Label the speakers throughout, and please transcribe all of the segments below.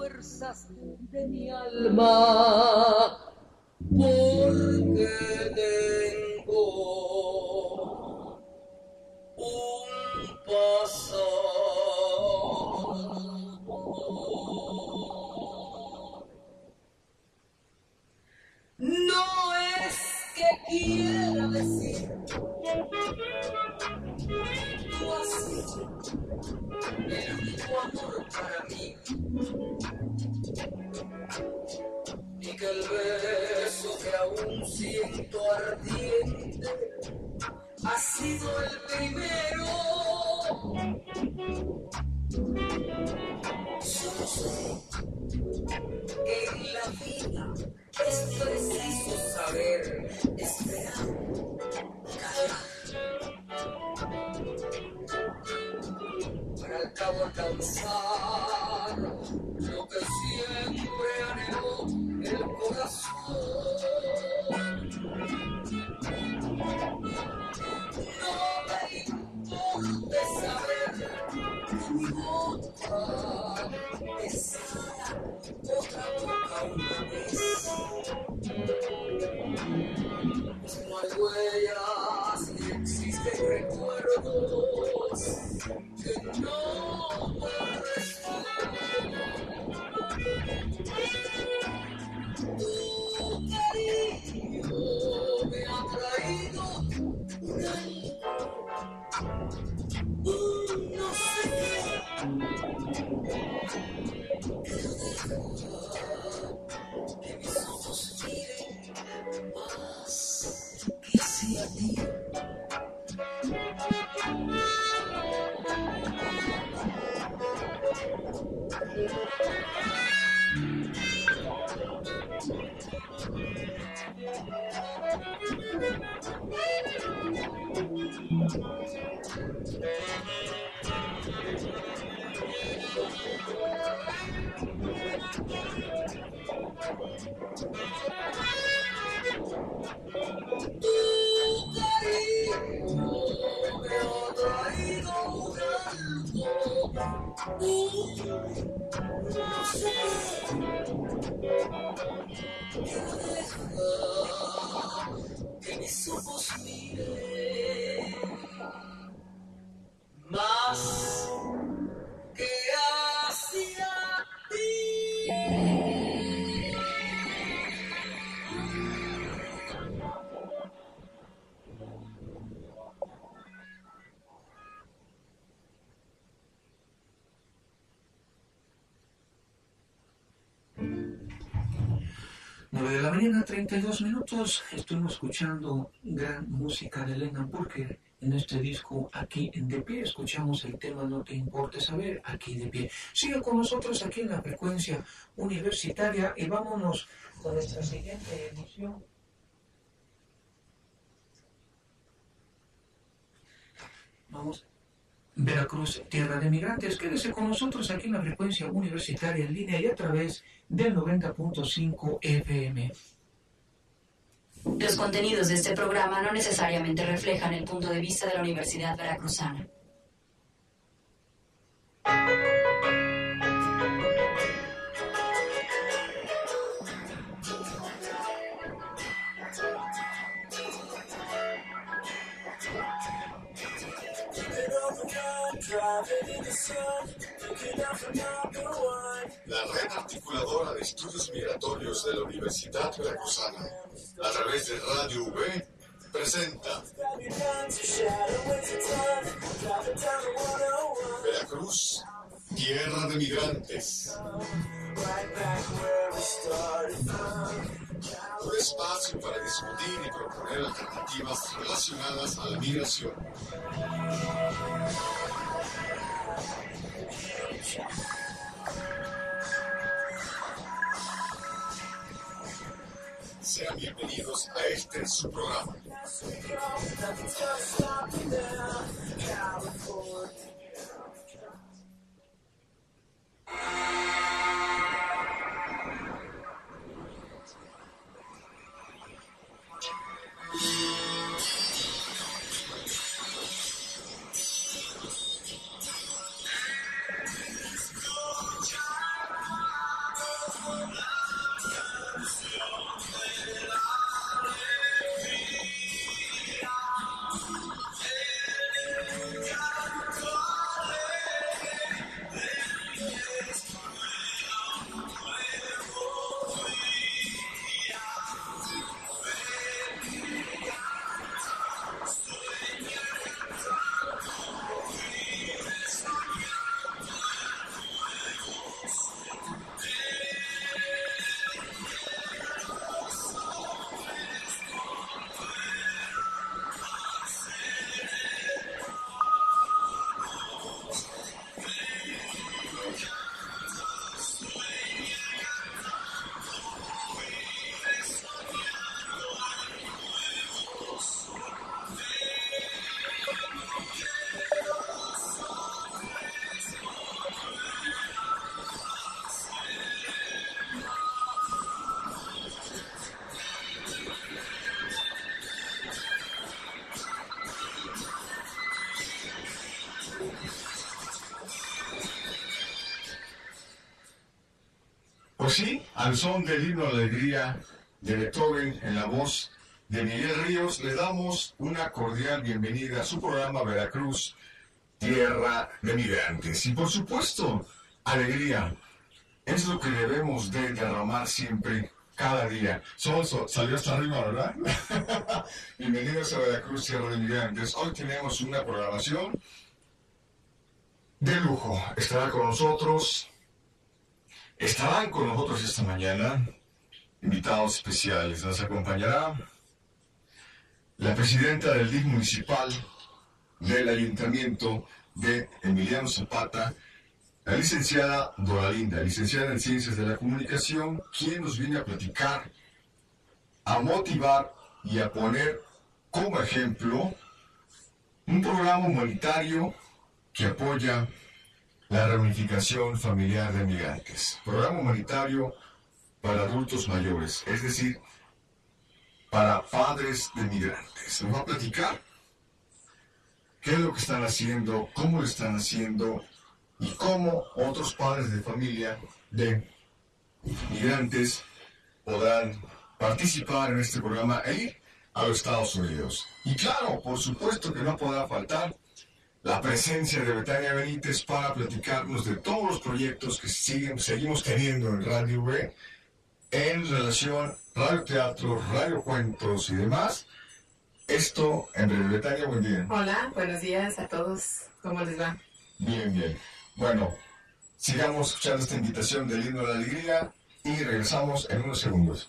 Speaker 1: fuerzas de mi alma, porque tengo un pasado. No es que quiera decir tú has sido el único amor para mí, y que el beso que aún siento ardiente ha sido el primero. Solo sé que en la vida es preciso saber esperar y callar para al cabo alcanzar lo que siempre anheló el corazón. No me importa saber que mi boca besara otra boca una vez. Pues no hay huellas ni existen recuerdos que no me resuelvan. Tu cariño me ha traído no sé que mis ojos miren más que hacia ti. Tu cariño me ha traído no sé que mis ojos miren más que hacia ti.
Speaker 2: De la mañana, 32 minutos. Estuvimos escuchando gran música de Elena Burger en este disco Aquí en De Pie. Escuchamos el tema No Te Importe Saber, Aquí de Pie. Sigue con nosotros aquí en la frecuencia universitaria y vámonos con nuestra siguiente emisión. Vamos. Veracruz, tierra de migrantes. Quédese con nosotros aquí en la frecuencia universitaria en línea y a través del 90.5 FM.
Speaker 3: Los contenidos de este programa no necesariamente reflejan el punto de vista de la Universidad Veracruzana.
Speaker 4: La red articuladora de estudios migratorios de la Universidad Veracruzana, a través de Radio V, presenta Veracruz, tierra de migrantes. Un espacio para discutir y proponer alternativas relacionadas a la migración. Sean bienvenidos a este su programa. Pues sí, al son del himno a la alegría de Beethoven en la voz de Miguel Ríos, le damos una cordial bienvenida a su programa Veracruz, Tierra de Migrantes. Y por supuesto, alegría es lo que debemos de derramar siempre, cada día. Sol salió hasta arriba, ¿verdad? Bienvenidos a Veracruz, Tierra de Migrantes. Hoy tenemos una programación de lujo. Estarán con nosotros esta mañana invitados especiales. Nos acompañará la presidenta del DIF municipal del Ayuntamiento de Emiliano Zapata, la licenciada Doralinda, licenciada en Ciencias de la Comunicación, quien nos viene a platicar, a motivar y a poner como ejemplo un programa humanitario que apoya la reunificación familiar de migrantes. Programa humanitario para adultos mayores, es decir, para padres de migrantes. Nos va a platicar qué es lo que están haciendo, cómo lo están haciendo y cómo otros padres de familia de migrantes podrán participar en este programa e ir a los Estados Unidos. Y claro, por supuesto que no podrá faltar la presencia de Betania Benítez para platicarnos de todos los proyectos que seguimos teniendo en Radio V en relación radio teatro, radio cuentos y demás. Esto en breve. Betania, buen día.
Speaker 5: Hola, buenos días a todos. ¿Cómo les va?
Speaker 4: Bien, bien. Bueno, sigamos escuchando esta invitación del himno de la alegría y regresamos en unos segundos.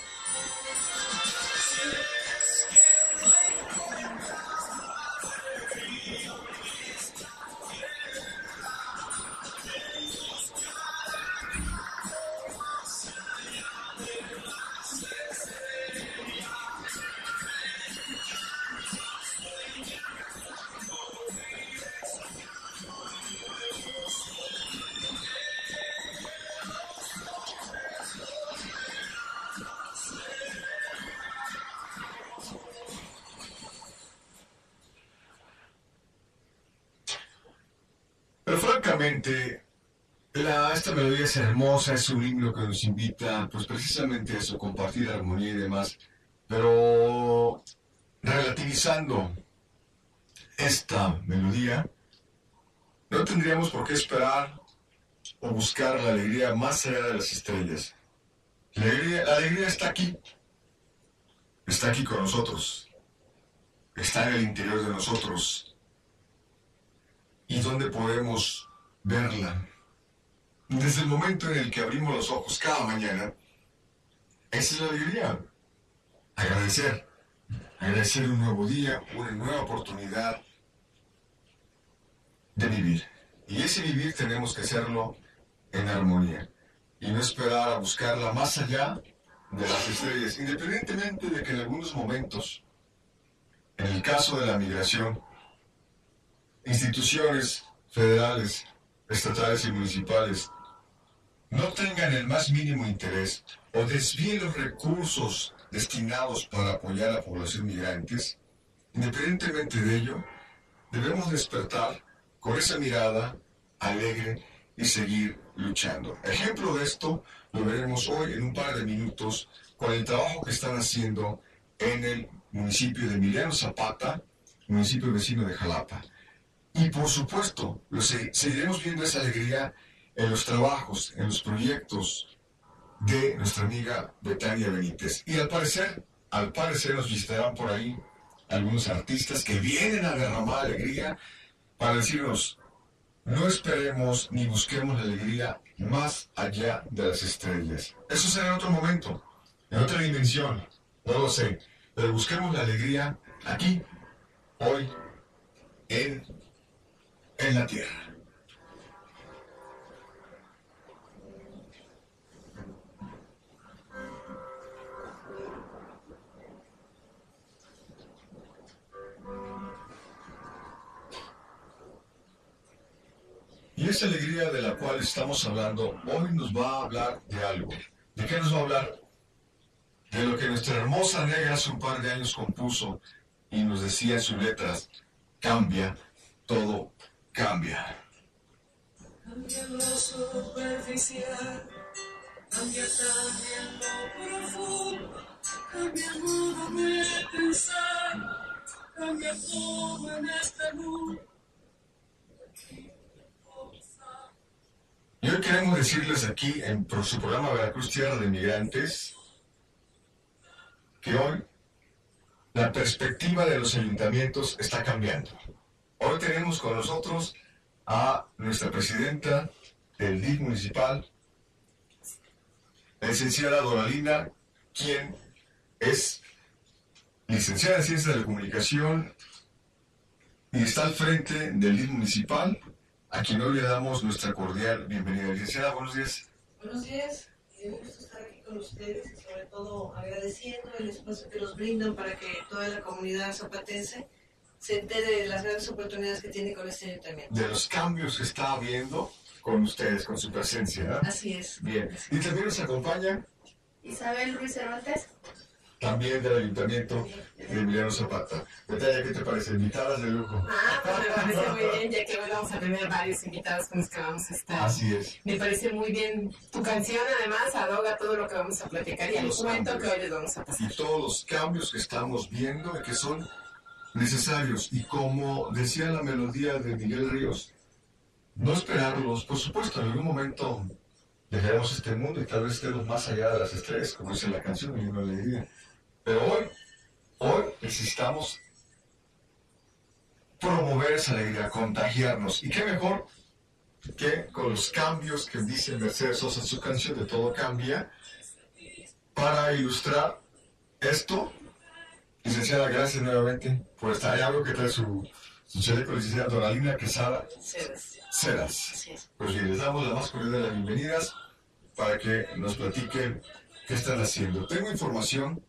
Speaker 4: Pero francamente, esta melodía es hermosa, es un himno que nos invita, pues precisamente a eso, compartir armonía y demás. Pero relativizando esta melodía, no tendríamos por qué esperar o buscar la alegría más allá de las estrellas. La alegría está aquí con nosotros, está en el interior de nosotros. ¿Y dónde podemos verla? Desde el momento en el que abrimos los ojos cada mañana, esa es la alegría. Agradecer un nuevo día, una nueva oportunidad de vivir. Y ese vivir tenemos que hacerlo en armonía y no esperar a buscarla más allá de las estrellas, independientemente de que en algunos momentos, en el caso de la migración, instituciones federales, estatales y municipales no tengan el más mínimo interés o desvíen los recursos destinados para apoyar a la población migrantes, independientemente de ello, debemos despertar con esa mirada alegre y seguir luchando. Ejemplo de esto lo veremos hoy en un par de minutos con el trabajo que están haciendo en el municipio de Emiliano Zapata, municipio vecino de Jalapa. Y por supuesto, seguiremos viendo esa alegría en los trabajos, en los proyectos de nuestra amiga Betania Benítez. Y al parecer nos visitarán por ahí algunos artistas que vienen a derramar alegría para decirnos: no esperemos ni busquemos la alegría más allá de las estrellas. Eso será en otro momento, en otra dimensión, no lo sé, pero busquemos la alegría aquí, hoy, en la tierra. Y esa alegría de la cual estamos hablando hoy nos va a hablar de algo. ¿De qué nos va a hablar? De lo que nuestra hermosa negra hace un par de años compuso y nos decía en sus letras: cambia, todo cambia.
Speaker 1: Cambia lo superficial, cambia también lo profundo, cambia el modo de pensar, cambia todo en este mundo.
Speaker 4: Y hoy queremos decirles aquí en su programa Veracruz Tierra de Migrantes que hoy la perspectiva de los ayuntamientos está cambiando. Hoy tenemos con nosotros a nuestra presidenta del DIF municipal, la licenciada Doralina, quien es licenciada en Ciencias de la Comunicación y está al frente del DIF municipal, a quien hoy le damos nuestra cordial bienvenida. Licenciada, buenos días.
Speaker 6: Buenos días, un gusto estar aquí con ustedes y sobre todo agradeciendo el espacio que nos brindan para que toda la comunidad zapatense se entere de las grandes oportunidades que tiene con este ayuntamiento.
Speaker 4: De los cambios que está habiendo con ustedes, con su presencia, ¿no?
Speaker 6: Así es.
Speaker 4: Bien. Y también nos acompaña
Speaker 5: Isabel Ruiz Cervantes.
Speaker 4: también del Ayuntamiento de Emiliano Zapata. Betania, ¿qué te parece? Invitadas de lujo.
Speaker 5: Pues me parece muy bien, ya que hoy vamos a tener varios invitados con los que vamos a estar.
Speaker 4: Así es.
Speaker 5: Me parece muy bien tu canción, además, ahoga todo lo que vamos a platicar y el
Speaker 4: Los
Speaker 5: cuento
Speaker 4: cambios.
Speaker 5: que hoy les vamos a pasar.
Speaker 4: Y todos los cambios que estamos viendo y que son necesarios. Y como decía la melodía de Miguel Ríos, no esperarlos. Por supuesto, en algún momento dejaremos este mundo y tal vez estemos más allá de las estrellas, como dice la canción, y una alegría. Pero hoy necesitamos promover esa alegría, contagiarnos. ¿Y qué mejor que con los cambios que dice Mercedes Sosa en su canción de Todo Cambia? Para ilustrar esto, licenciada, gracias nuevamente por estar. Ya veo que trae su chaleco, licenciada Doralina Quesada Ceras.
Speaker 6: Así es.
Speaker 4: Pues bien, les damos la más cordial de las bienvenidas para que nos platiquen qué están haciendo. Tengo información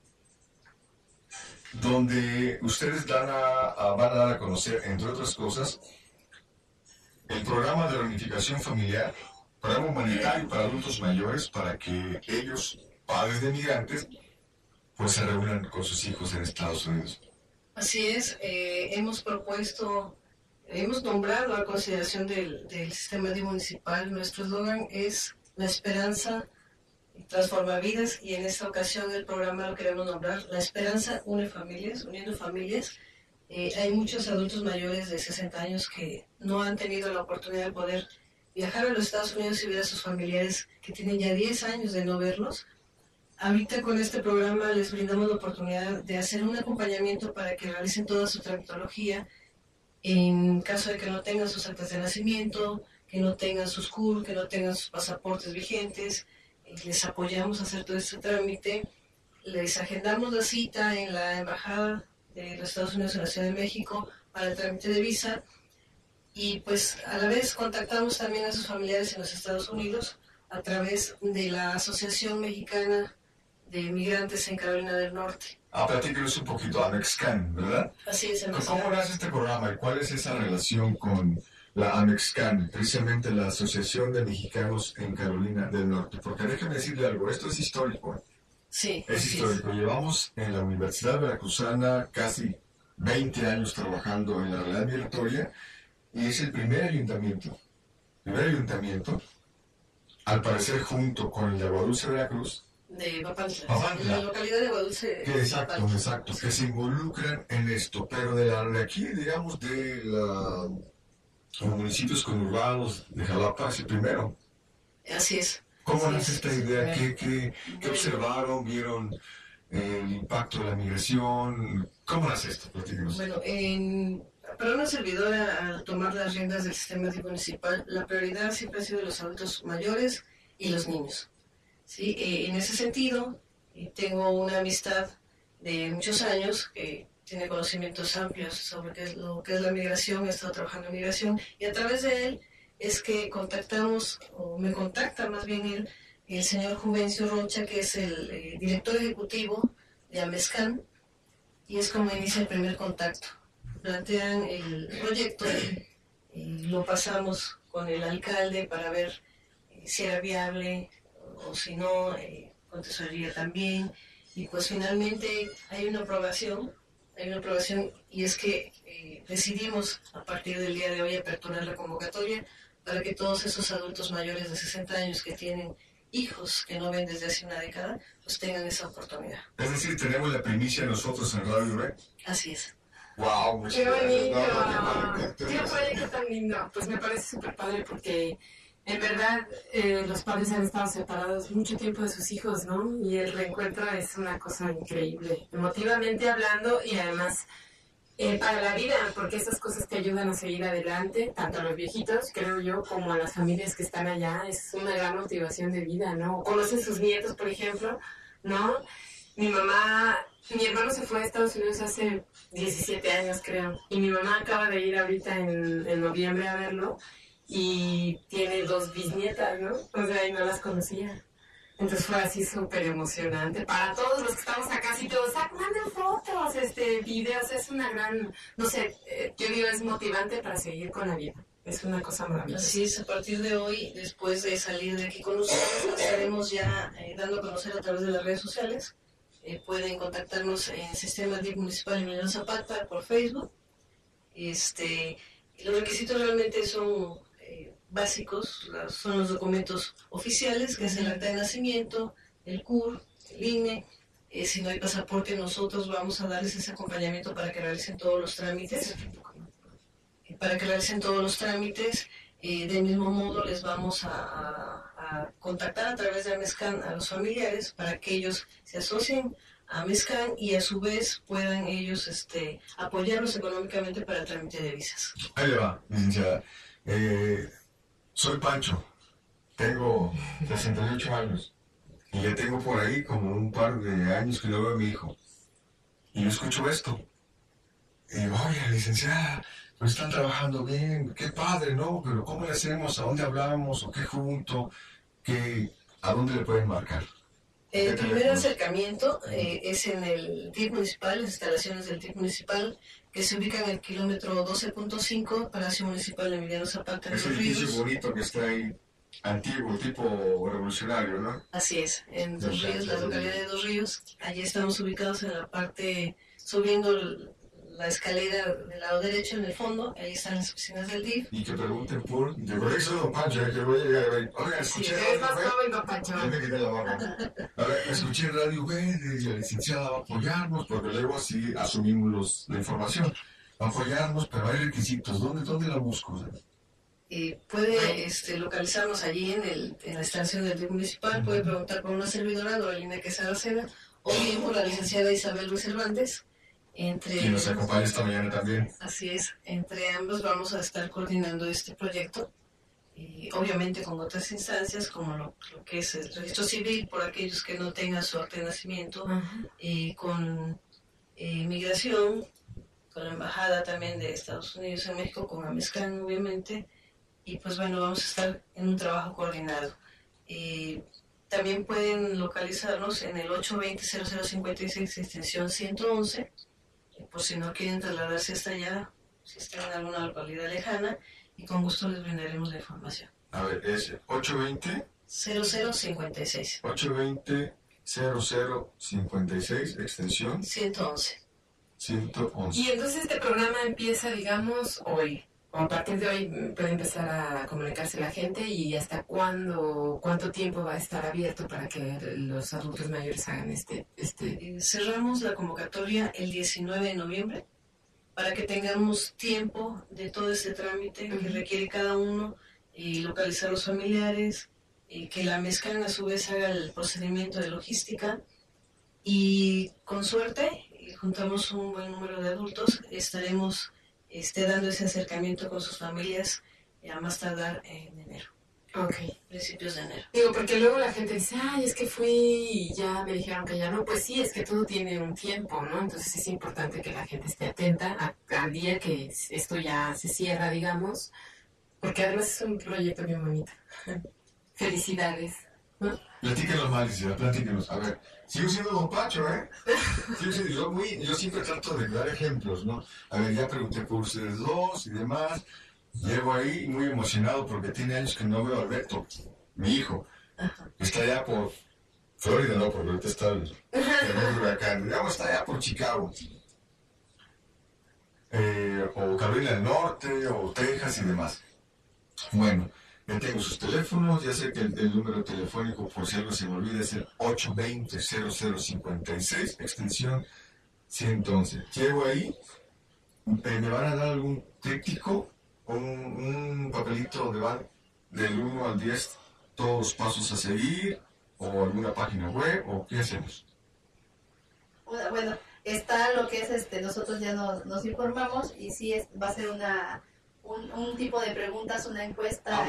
Speaker 4: donde ustedes van a dar a conocer, entre otras cosas, el programa de reunificación familiar, programa humanitario para adultos mayores, para que ellos, padres de migrantes, pues se reúnan con sus hijos en Estados Unidos.
Speaker 6: Así es, hemos nombrado a consideración del sistema DIF municipal. Nuestro eslogan es la esperanza transforma vidas, y en esta ocasión el programa lo queremos nombrar La Esperanza une familias, uniendo familias. Hay muchos adultos mayores de 60 años que no han tenido la oportunidad de poder viajar a los Estados Unidos y ver a sus familiares que tienen ya 10 años de no verlos. Ahorita con este programa les brindamos la oportunidad de hacer un acompañamiento para que realicen toda su tramitología en caso de que no tengan sus actas de nacimiento, que no tengan sus CUR, que no tengan sus pasaportes vigentes. Les apoyamos a hacer todo este trámite, les agendamos la cita en la Embajada de los Estados Unidos en la Ciudad de México para el trámite de visa, y pues a la vez contactamos también a sus familiares en los Estados Unidos a través de la Asociación Mexicana de Migrantes en Carolina del Norte.
Speaker 4: Platíquenos un poquito, Amexcan, ¿verdad?
Speaker 6: Así es,
Speaker 4: ¿Cómo nace este programa y cuál es esa relación con la Amexcan, precisamente la Asociación de Mexicanos en Carolina del Norte? Porque déjeme decirle algo, esto es histórico.
Speaker 6: Sí,
Speaker 4: Es histórico. Llevamos en la Universidad Veracruzana casi 20 años trabajando en la realidad migratoria y es el primer ayuntamiento primer ayuntamiento, al parecer junto con el de Aguadulce, Veracruz,
Speaker 6: De Papantla.
Speaker 4: Papantla.
Speaker 6: En la localidad de Aguadulce.
Speaker 4: exacto, que se involucran en esto, pero de aquí, digamos, de los municipios conurbados de Jalapa es el primero.
Speaker 6: Así es.
Speaker 4: ¿Cómo
Speaker 6: Así
Speaker 4: nace
Speaker 6: es.
Speaker 4: esta idea? ¿Qué observaron? ¿Vieron el impacto de la migración? ¿Cómo nace esto? Platícanos.
Speaker 6: Bueno, para una servidora, al tomar las riendas del sistema municipal, la prioridad siempre ha sido los adultos mayores y los niños. ¿Sí? En ese sentido, tengo una amistad de muchos años que tiene conocimientos amplios sobre lo que es la migración, he estado trabajando en migración, y a través de él es que contactamos, o me contacta más bien el señor Juvencio Rocha, que es el director ejecutivo de AMESCAN, y es como inicia el primer contacto. Plantean el proyecto, lo pasamos con el alcalde para ver si era viable o si no, con tesorería también, y pues finalmente hay una aprobación, y es que decidimos a partir del día de hoy aperturar la convocatoria para que todos esos adultos mayores de 60 años que tienen hijos que no ven desde hace una década, pues tengan esa oportunidad.
Speaker 4: Es decir, tenemos la primicia nosotros en Radio Red.
Speaker 6: Así es.
Speaker 4: ¡Wow!
Speaker 5: ¡Qué bonito!
Speaker 4: ¡Qué
Speaker 5: ¡Qué proyecto tan lindo! Pues me parece súper padre porque en verdad los padres han estado separados mucho tiempo de sus hijos, ¿no? Y el reencuentro es una cosa increíble, emotivamente hablando y además para la vida, porque estas cosas te ayudan a seguir adelante, tanto a los viejitos, creo yo, como a las familias que están allá, es una gran motivación de vida, ¿no? Conocen sus nietos, por ejemplo, ¿no? Mi hermano se fue a Estados Unidos hace 17 años, creo, y mi mamá acaba de ir ahorita en noviembre a verlo, y tiene 2 bisnietas, ¿no? O sea, y no las conocía. Entonces fue así súper emocionante. Para todos los que estamos acá, sí todos, manden fotos, videos, es una gran, no sé, yo digo, es motivante para seguir con la vida. Es una cosa maravillosa.
Speaker 6: Así es, a partir de hoy, después de salir de aquí con ustedes, lo estaremos ya dando a conocer a través de las redes sociales. Pueden contactarnos en Sistema DIF Municipal Emiliano Zapata por Facebook. Los requisitos realmente son básicos, son los documentos oficiales, que es el acta de nacimiento, el CUR, el INE. Si no hay pasaporte, nosotros vamos a darles ese acompañamiento para que realicen todos los trámites. Del mismo modo, les vamos a contactar a través de AMESCAN a los familiares para que ellos se asocien a AMESCAN y a su vez puedan ellos apoyarlos económicamente para el trámite de visas.
Speaker 4: Ahí le va, licenciada. Soy Pancho, tengo 68 años y ya tengo por ahí como un par de años que no veo a mi hijo. Y yo escucho esto. Y digo, oye, licenciada, pues están trabajando bien, qué padre, ¿no? Pero ¿cómo le hacemos? ¿A dónde hablamos? ¿O qué junto? ¿A dónde le pueden marcar?
Speaker 6: El primer acercamiento es en el DIF municipal, las instalaciones del DIF municipal, que se ubican en el kilómetro 12.5, Palacio Municipal de Emiliano Zapata.
Speaker 4: Ese edificio bonito que está ahí, antiguo, tipo revolucionario, ¿no?
Speaker 6: Así es, en Dos Ríos, la localidad de Dos Ríos. Allí estamos ubicados en la parte, subiendo la escalera del lado derecho en el fondo, ahí están las oficinas del DIF.
Speaker 4: Y que pregunten por... Yo soy Don Pancho, que voy a llegar a ver. Oiga, escuché...
Speaker 5: Eres más joven, don Pancho.
Speaker 4: Ya me quité la barba. Ahora, escuché en Radio B, la licenciada va a apoyarnos, porque luego así asumimos la información. Va a apoyarnos, pero hay requisitos. ¿Dónde la busco?
Speaker 6: Puede localizarnos allí en la estación del DIF municipal, puede preguntar por una servidora, Lorelina Quesada Cena, o bien por la licenciada Isabel Ruiz Cervantes.
Speaker 4: Y nos acompaña esta mañana también.
Speaker 6: Así es, entre ambos vamos a estar coordinando este proyecto, y obviamente con otras instancias como lo que es el registro civil por aquellos que no tengan su acta de nacimiento, con migración, con la embajada también de Estados Unidos en México, con AMESCAN obviamente, y pues bueno, vamos a estar en un trabajo coordinado. También pueden localizarnos en el 820-0056 extensión 111, por si no quieren trasladarse hasta allá, si están en alguna localidad lejana, y con gusto les brindaremos la información.
Speaker 4: A ver, es 820...
Speaker 6: 0056.
Speaker 4: 820-0056, extensión
Speaker 6: 111.
Speaker 4: 111.
Speaker 5: Y entonces este programa empieza, digamos, hoy. a partir de hoy puede empezar a comunicarse la gente y hasta cuánto tiempo va a estar abierto para que los adultos mayores hagan
Speaker 6: Cerramos la convocatoria el 19 de noviembre para que tengamos tiempo de todo este trámite que requiere cada uno, localizar a los familiares, que la Mezclan a su vez haga el procedimiento de logística y con suerte juntamos un buen número de adultos, estaremos dando ese acercamiento con sus familias a más tardar en enero.
Speaker 5: Ok.
Speaker 6: Principios de enero.
Speaker 5: Digo, porque luego la gente dice, ay, es que fui y ya me dijeron que ya no. Pues sí, es que todo tiene un tiempo, ¿no? Entonces es importante que la gente esté atenta al día que esto ya se cierra, digamos, porque además es un proyecto bien bonito. Felicidades, ¿no?
Speaker 4: Platíquenos, Malicia, platíquenos. A ver, sigo siendo Don Pancho, ¿eh? Yo siempre trato de dar ejemplos, ¿no? A ver, ya pregunté por ustedes dos y demás. Llego ahí muy emocionado porque tiene años que no veo a Alberto, mi hijo. Está allá por Florida, no, porque ahorita está el huracán. Digamos, está allá por Chicago. O Carolina del Norte, o Texas y demás. Bueno, ya tengo sus teléfonos, ya sé que el número telefónico, por si algo se me olvida, es el 820-0056, extensión 111. Llego ahí, me van a dar algún tríptico, un papelito donde van del 1 al 10 todos los pasos a seguir, o alguna página web, o qué hacemos.
Speaker 7: Bueno, está lo que es nosotros ya nos informamos y sí va a ser un tipo de preguntas, una encuesta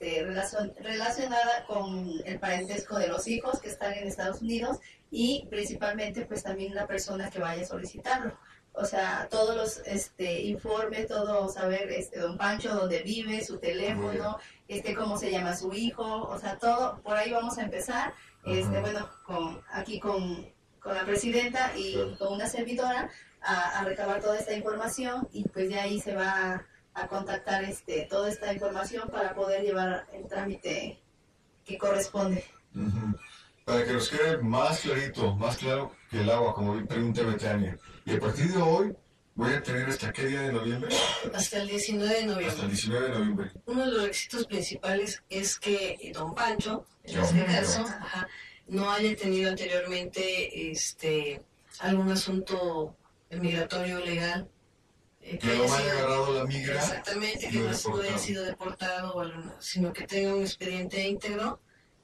Speaker 7: relacionada con el parentesco de los hijos que están en Estados Unidos y principalmente pues también la persona que vaya a solicitarlo. O sea, todos los informes, todo saber, don Pancho, dónde vive, su teléfono, cómo se llama su hijo, o sea, todo, por ahí vamos a empezar, bueno, aquí con la presidenta y con una servidora a recabar toda esta información y pues de ahí se va a contactar toda esta información para poder llevar el trámite que corresponde.
Speaker 4: Para que nos quede más clarito, más claro que el agua, como bien pregunta Betania. Y a partir de hoy, voy a tener ¿hasta qué día de noviembre?
Speaker 6: Hasta el 19 de noviembre.
Speaker 4: Hasta el 19 de noviembre.
Speaker 6: Uno de los requisitos principales es que don Pancho, en este caso, no haya tenido anteriormente algún asunto migratorio legal.
Speaker 4: Que no haya agarrado la migra.
Speaker 6: Exactamente, que no haya sido deportado, o sino que tenga un expediente íntegro.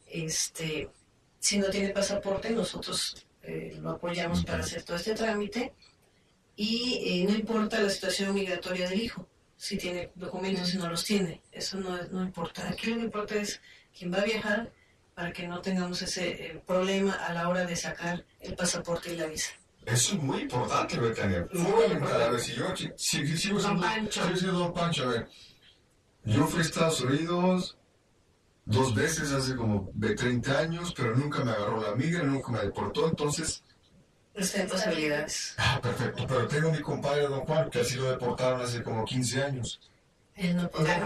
Speaker 6: Si no tiene pasaporte, nosotros lo apoyamos para hacer todo este trámite. Y no importa la situación migratoria del hijo, si tiene documentos, si no los tiene, eso no importa. Aquí lo que importa es quién va a viajar para que no tengamos ese problema a la hora de sacar el pasaporte y la visa.
Speaker 4: Eso es muy importante, Betania. Fundamental. A ver, si yo sigo siendo Don Pancho, a ver, yo fui a Estados Unidos 2 veces hace como 30 años, pero nunca me agarró la migra, nunca me deportó, entonces...
Speaker 6: Está en posibilidades.
Speaker 4: Perfecto, pero tengo mi compadre Don Juan, que así lo deportaron hace como 15 años.
Speaker 6: Él no podría.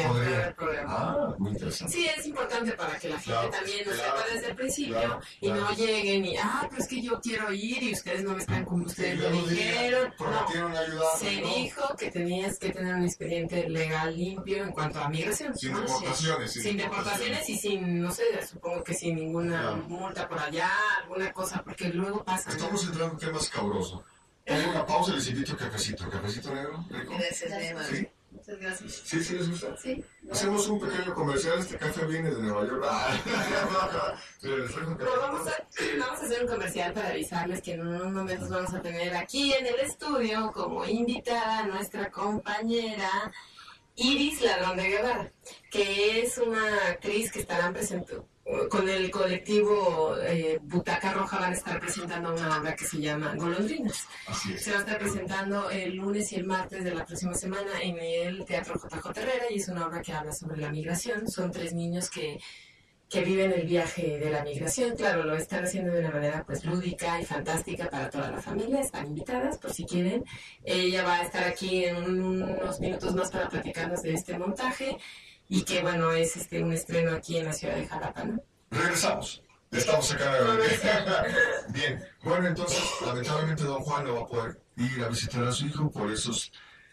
Speaker 4: Muy interesante.
Speaker 5: Sí, es importante para que la gente también lo sepa desde el principio y no lleguen y, pero es que yo quiero ir y ustedes no me están como ustedes lo dijeron.
Speaker 4: Prometieron ayudar.
Speaker 5: Se dijo que tenías que tener un expediente legal limpio en cuanto a migración.
Speaker 4: Sin deportaciones.
Speaker 5: Sin deportaciones y sin, no sé, supongo que sin ninguna multa por allá, alguna cosa, porque luego pasa.
Speaker 4: Estamos entrando en temas cabrosos. Pongo una pausa y les invito a cafecito. ¿Cafecito negro? ¿Rico?
Speaker 7: Gracias,
Speaker 4: ¿Sí?
Speaker 7: Muchas gracias.
Speaker 4: ¿Sí les gusta?
Speaker 7: Sí.
Speaker 4: Hacemos un pequeño comercial. Este café viene de Nueva York.
Speaker 5: Vamos a hacer un comercial para avisarles que en unos momentos vamos a tener aquí en el estudio como invitada a nuestra compañera Iris Ladrón de Guevara, que es una actriz que estarán presentando con el colectivo Butaca Roja. Van a estar presentando una obra que se llama Golondrinas.
Speaker 4: Así es.
Speaker 5: Se va a estar presentando el lunes y el martes de la próxima semana en el Teatro JJ Herrera y es una obra que habla sobre la migración. Son 3 niños que viven el viaje de la migración. Claro, lo están haciendo de una manera pues lúdica y fantástica para toda la familia. Están invitadas por si quieren. Ella va a estar aquí en unos minutos más para platicarnos de este montaje y que bueno, es un estreno aquí en la ciudad de Jalapa, ¿no?
Speaker 4: Regresamos. Estamos acá. Bien. Bueno, entonces, lamentablemente Don Juan no va a poder ir a visitar a su hijo por esos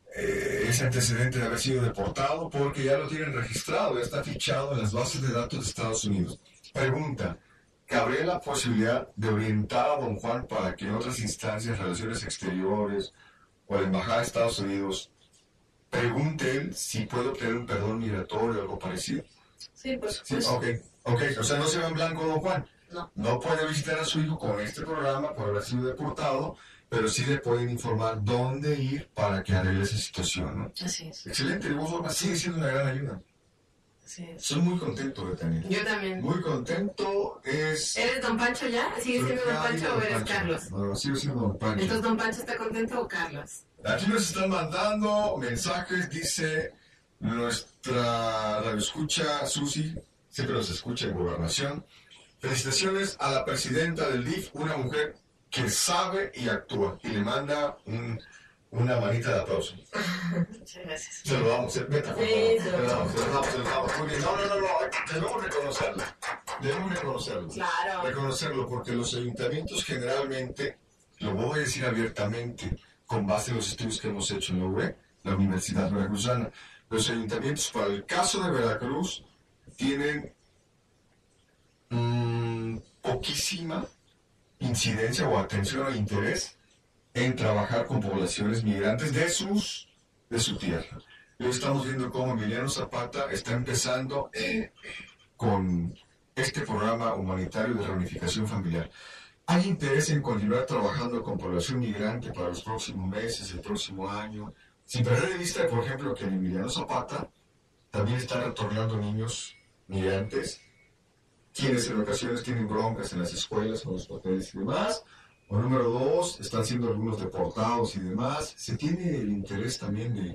Speaker 4: ese antecedente de haber sido deportado porque ya lo tienen registrado, ya está fichado en las bases de datos de Estados Unidos. Pregunta, ¿cabría la posibilidad de orientar a don Juan para que en otras instancias, relaciones exteriores o la Embajada de Estados Unidos, pregunte él si puede obtener un perdón migratorio o algo parecido?
Speaker 6: Sí, por
Speaker 4: Sí,
Speaker 6: supuesto.
Speaker 4: ok, o sea, no se va en blanco don Juan.
Speaker 6: No.
Speaker 4: No puede visitar a su hijo con este programa por haber sido deportado, pero sí le pueden informar dónde ir para que arregle esa situación, ¿no?
Speaker 6: Así es.
Speaker 4: Excelente, de igual forma sigue siendo una gran ayuda.
Speaker 6: Así es.
Speaker 4: Soy muy contento, Betania.
Speaker 5: Yo también.
Speaker 4: Muy contento es...
Speaker 5: ¿Eres don Pancho ya? ¿Sigues siendo don Pancho o eres Carlos?
Speaker 4: No, sigo siendo don Pancho.
Speaker 5: Entonces, ¿don Pancho está contento o Carlos?
Speaker 4: Aquí nos están mandando mensajes, dice nuestra radioescucha Susi, siempre nos escucha en Gobernación. Felicitaciones a la presidenta del DIF, una mujer que sabe y actúa. Y le manda una manita de aplauso.
Speaker 6: Muchas gracias.
Speaker 4: Se lo damos, vete, por
Speaker 5: Sí,
Speaker 4: favor. Se lo damos. Muy bien. No, debemos reconocerlo.
Speaker 5: Claro.
Speaker 4: Reconocerlo, porque los ayuntamientos generalmente, lo voy a decir abiertamente, con base en los estudios que hemos hecho en la UB, la Universidad Veracruzana, los ayuntamientos, para el caso de Veracruz, tienen poquísima incidencia o atención o interés en trabajar con poblaciones migrantes de su tierra. Hoy estamos viendo cómo Emiliano Zapata está empezando con este programa humanitario de reunificación familiar. ¿Hay interés en continuar trabajando con población migrante para los próximos meses, el próximo año? Sin perder de vista, por ejemplo, que en Emiliano Zapata también están retornando niños migrantes, quienes en ocasiones tienen broncas en las escuelas con los papeles y demás. O número 2, están siendo algunos deportados y demás. ¿Se tiene el interés también de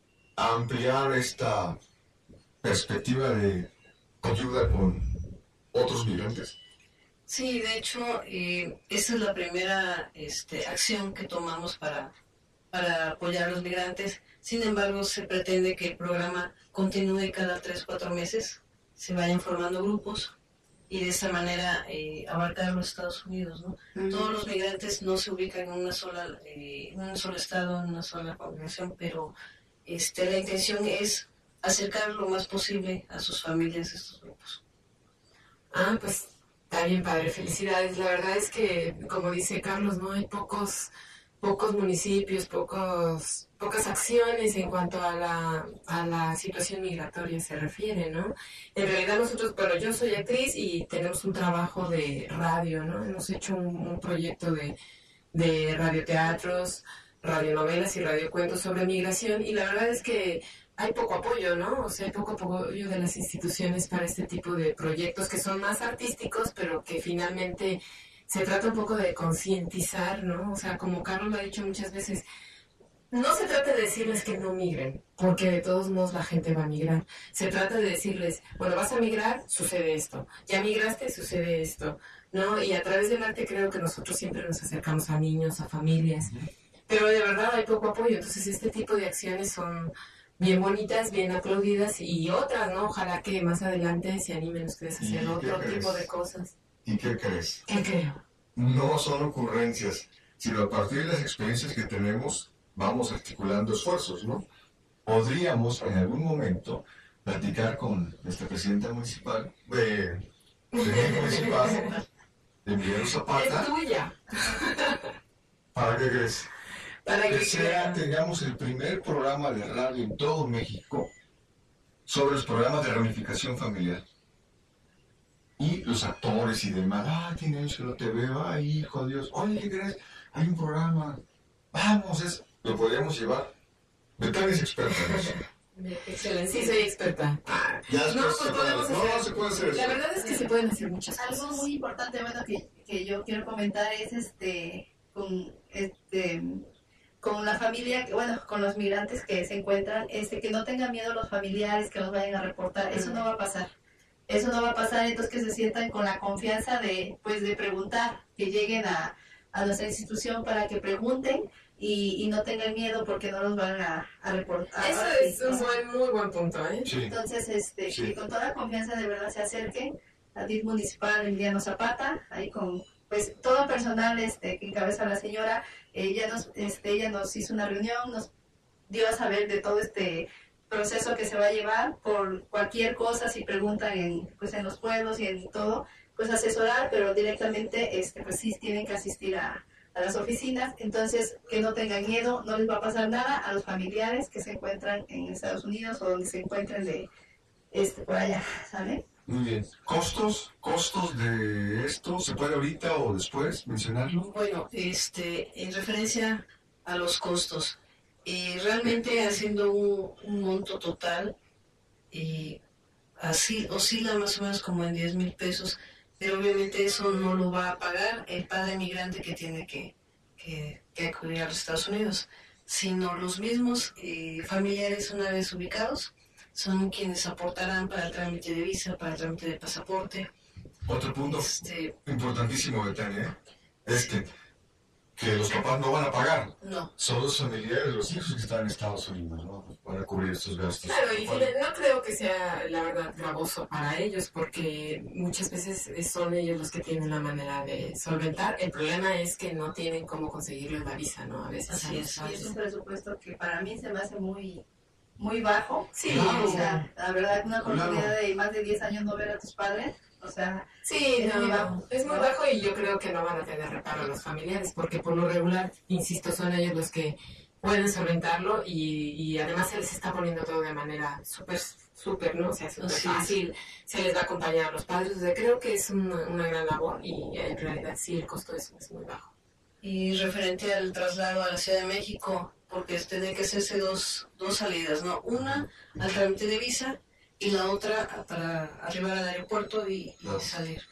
Speaker 4: ampliar esta perspectiva de ayuda con otros migrantes?
Speaker 6: Sí, de hecho, esa es la primera acción que tomamos para apoyar a los migrantes. Sin embargo, se pretende que el programa continúe cada 3-4 meses, se vayan formando grupos y de esa manera abarcar los Estados Unidos, ¿no? Todos los migrantes no se ubican en un solo estado, en una sola congregación, pero la intención es acercar lo más posible a sus familias estos grupos.
Speaker 5: Ah, pues está bien, padre, felicidades. La verdad es que, como dice Carlos, no hay pocos municipios, pocas acciones en cuanto a la situación migratoria se refiere, ¿no? En realidad nosotros, bueno, yo soy actriz y tenemos un trabajo de radio, ¿no? Hemos hecho un proyecto de radioteatros, radionovelas y radiocuentos sobre migración y la verdad es que hay poco apoyo, ¿no? O sea, hay poco apoyo de las instituciones para este tipo de proyectos que son más artísticos, pero que finalmente se trata un poco de concientizar, ¿no? O sea, como Carlos lo ha dicho muchas veces, no se trata de decirles que no migren, porque de todos modos la gente va a migrar. Se trata de decirles, bueno, vas a migrar, sucede esto. Ya migraste, sucede esto, ¿no? Y a través del arte creo que nosotros siempre nos acercamos a niños, a familias, pero de verdad hay poco apoyo. Entonces este tipo de acciones son bien bonitas, bien aplaudidas y otras, ¿no? Ojalá que más adelante se animen ustedes a hacer otro tipo de cosas.
Speaker 4: ¿Y qué crees?
Speaker 5: ¿Qué creo?
Speaker 4: No son ocurrencias, sino a partir de las experiencias que tenemos, vamos articulando esfuerzos, ¿no? Podríamos en algún momento platicar con nuestra presidenta municipal, de Emiliano Zapata.
Speaker 5: Es tuya.
Speaker 4: ¿Para qué crees?
Speaker 5: Para que
Speaker 4: tengamos el primer programa de radio en todo México sobre los programas de reunificación familiar. Y los actores y demás, tiene años que no te veo, ay, hijo de Dios, oye, ¿qué crees? Hay un programa, vamos, lo podríamos llevar. Betania es experta en eso.
Speaker 5: Excelente, sí, soy experta. No, pues podemos hacer.
Speaker 4: Se puede hacer eso.
Speaker 5: La verdad es que se pueden hacer muchas cosas.
Speaker 7: Algo muy importante, bueno, que yo quiero comentar es con la familia, bueno, con los migrantes que se encuentran, que no tengan miedo los familiares que los vayan a reportar, eso no va a pasar. Eso no va a pasar, entonces que se sientan con la confianza de preguntar, que lleguen a nuestra institución para que pregunten y no tengan miedo porque no los van a reportar.
Speaker 5: Eso es un muy buen punto, ¿eh?
Speaker 4: Sí.
Speaker 7: Entonces,
Speaker 4: Sí.
Speaker 7: que con toda confianza de verdad se acerquen al DIF municipal Emiliano Zapata, ahí con pues todo el personal que encabeza la señora, ella nos hizo una reunión, dio a saber de todo este proceso que se va a llevar por cualquier cosa, si preguntan pues en los pueblos y en todo, pues asesorar, pero directamente pues sí tienen que asistir a las oficinas. Entonces que no tengan miedo, no les va a pasar nada a los familiares que se encuentran en Estados Unidos o donde se encuentren por allá, ¿saben?
Speaker 4: Muy bien. ¿Costos de esto? ¿Se puede ahorita o después mencionarlo?
Speaker 6: Bueno, en referencia a los costos, realmente haciendo un monto total, así oscila más o menos como en 10,000 pesos, pero obviamente eso no lo va a pagar el padre migrante que tiene que acudir a los Estados Unidos, sino los mismos familiares una vez ubicados son quienes aportarán para el trámite de visa, para el trámite de pasaporte.
Speaker 4: Otro punto importantísimo, Betania, es que los papás no van a pagar.
Speaker 6: No.
Speaker 4: Son los familiares, los hijos que están en Estados Unidos, ¿no? Para cubrir estos gastos.
Speaker 5: Claro, y no creo que sea, la verdad, gravoso para ellos, porque muchas veces son ellos los que tienen la manera de solventar. El problema es que no tienen cómo conseguirles la visa, ¿no? A veces
Speaker 6: Así es.
Speaker 7: Y es un presupuesto que para mí se me hace muy bajo.
Speaker 5: Sí,
Speaker 4: claro.
Speaker 7: O sea, la verdad, una oportunidad
Speaker 4: Claro.
Speaker 7: de más de 10 años no ver a tus padres, o sea,
Speaker 5: sí,
Speaker 7: es muy bajo.
Speaker 5: es muy bajo, y yo creo que no van a tener reparo los familiares, porque por lo regular, insisto, son ellos los que pueden solventarlo, y además se les está poniendo todo de manera súper, ¿no? O sea, súper fácil, se les va a acompañar a los padres. O sea, creo que es una gran labor, y en realidad sí, el costo es muy bajo.
Speaker 6: Y referente al traslado a la Ciudad de México, porque tiene que hacerse dos salidas, ¿no? Una al trámite de visa y la otra para arribar al aeropuerto y salir.